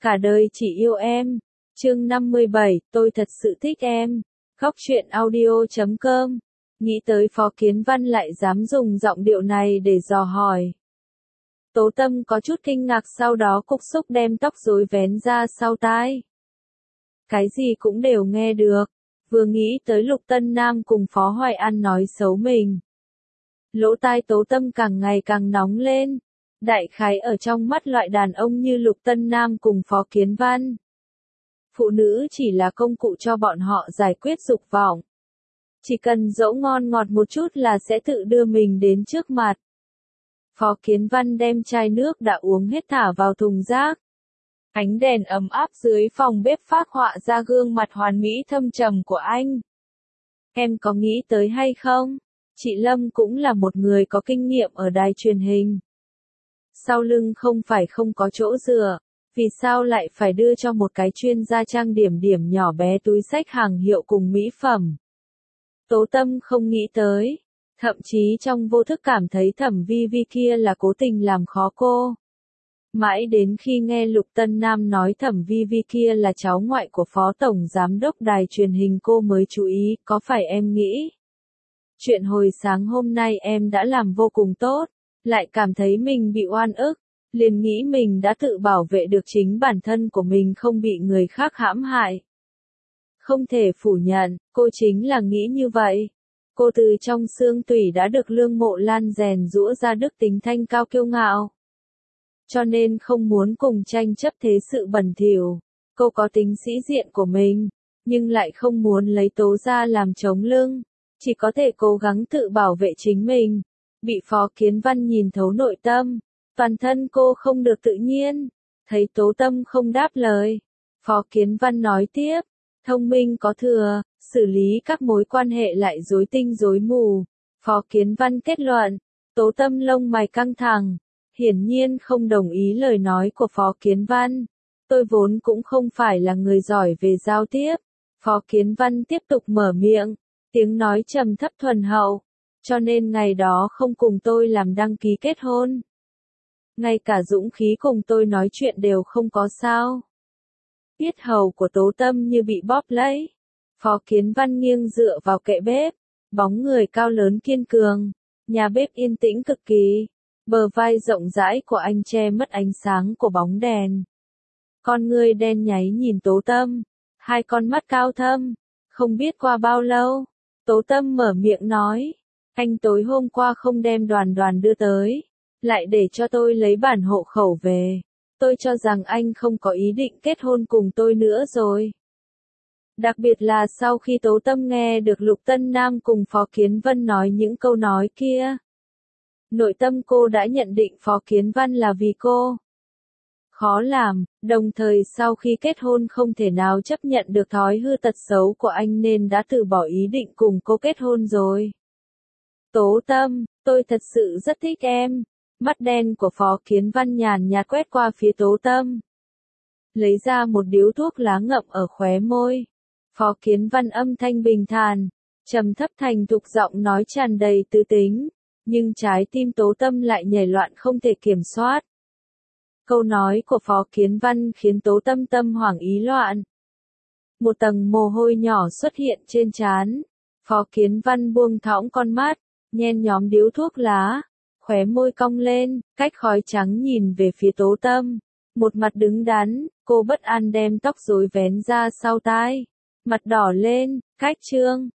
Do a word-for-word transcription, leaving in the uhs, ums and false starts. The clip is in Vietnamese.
Cả đời chỉ yêu em. Chương năm mươi bảy, tôi thật sự thích em. Góc truyện audio chấm com. Nghĩ tới Phó Kiến Văn lại dám dùng giọng điệu này để dò hỏi. Tố Tâm có chút kinh ngạc, sau đó cục xúc đem tóc rối vén ra sau tai. Cái gì cũng đều nghe được. Vừa nghĩ tới Lục Tân Nam cùng Phó Hoài An nói xấu mình. Lỗ tai Tố Tâm càng ngày càng nóng lên. Đại khái ở trong mắt loại đàn ông như Lục Tân Nam cùng Phó Kiến Văn. Phụ nữ chỉ là công cụ cho bọn họ giải quyết dục vọng. Chỉ cần dỗ ngon ngọt một chút là sẽ tự đưa mình đến trước mặt. Phó Kiến Văn đem chai nước đã uống hết thả vào thùng rác. Ánh đèn ấm áp dưới phòng bếp phác họa ra gương mặt hoàn mỹ thâm trầm của anh. Em có nghĩ tới hay không? Chị Lâm cũng là một người có kinh nghiệm ở đài truyền hình. Sau lưng không phải không có chỗ dựa, vì sao lại phải đưa cho một cái chuyên gia trang điểm điểm nhỏ bé túi xách hàng hiệu cùng mỹ phẩm? Tố Tâm không nghĩ tới, thậm chí trong vô thức cảm thấy Thẩm Vi Vi kia là cố tình làm khó cô. Mãi đến khi nghe Lục Tân Nam nói Thẩm Vi Vi kia là cháu ngoại của Phó Tổng Giám đốc đài truyền hình cô mới chú ý, có phải em nghĩ? Chuyện hồi sáng hôm nay em đã làm vô cùng tốt, lại cảm thấy mình bị oan ức, liền nghĩ mình đã tự bảo vệ được chính bản thân của mình không bị người khác hãm hại. Không thể phủ nhận, cô chính là nghĩ như vậy. Cô từ trong xương tủy đã được Lương Mộ Lan rèn giũa ra đức tính thanh cao kiêu ngạo. Cho nên không muốn cùng tranh chấp thế sự bẩn thỉu. Cô có tính sĩ diện của mình, nhưng lại không muốn lấy Tố ra làm chống lưng. Chỉ có thể cố gắng tự bảo vệ chính mình. Bị Phó Kiến Văn nhìn thấu nội tâm. Toàn thân cô không được tự nhiên. Thấy Tố Tâm không đáp lời. Phó Kiến Văn nói tiếp. Thông minh có thừa, xử lý các mối quan hệ lại rối tinh rối mù. Phó Kiến Văn kết luận. Tố Tâm lông mày căng thẳng. Hiển nhiên không đồng ý lời nói của Phó Kiến Văn. Tôi vốn cũng không phải là người giỏi về giao tiếp. Phó Kiến Văn tiếp tục mở miệng. Tiếng nói trầm thấp thuần hậu. Cho nên ngày đó không cùng tôi làm đăng ký kết hôn. Ngay cả dũng khí cùng tôi nói chuyện đều không có sao. Yết hầu của Tố Tâm như bị bóp lấy. Phó Kiến Văn nghiêng dựa vào kệ bếp. Bóng người cao lớn kiên cường. Nhà bếp yên tĩnh cực kỳ. Bờ vai rộng rãi của anh che mất ánh sáng của bóng đèn. Con người đen nháy nhìn Tố Tâm. Hai con mắt cao thâm. Không biết qua bao lâu. Tố Tâm mở miệng nói. Anh tối hôm qua không đem Đoàn Đoàn đưa tới. Lại để cho tôi lấy bản hộ khẩu về. Tôi cho rằng anh không có ý định kết hôn cùng tôi nữa rồi. Đặc biệt là sau khi Tố Tâm nghe được Lục Tân Nam cùng Phó Kiến Văn nói những câu nói kia. Nội tâm cô đã nhận định Phó Kiến Văn là vì cô. Khó làm, đồng thời sau khi kết hôn không thể nào chấp nhận được thói hư tật xấu của anh nên đã từ bỏ ý định cùng cô kết hôn rồi. Tố Tâm, tôi thật sự rất thích em. Mắt đen của Phó Kiến Văn nhàn nhạt quét qua phía Tố Tâm. Lấy ra một điếu thuốc lá ngậm ở khóe môi. Phó Kiến Văn âm thanh bình thản, trầm thấp thành thục giọng nói tràn đầy tư tính. Nhưng trái tim Tố Tâm lại nhảy loạn không thể kiểm soát. Câu nói của Phó Kiến Văn khiến Tố Tâm tâm hoảng ý loạn. Một tầng mồ hôi nhỏ xuất hiện trên trán. Phó Kiến Văn buông thõng con mắt, nhen nhóm điếu thuốc lá, khóe môi cong lên, cách khói trắng nhìn về phía Tố Tâm. Một mặt đứng đắn, cô bất an đem tóc rối vén ra sau tai. Mặt đỏ lên, cách trương,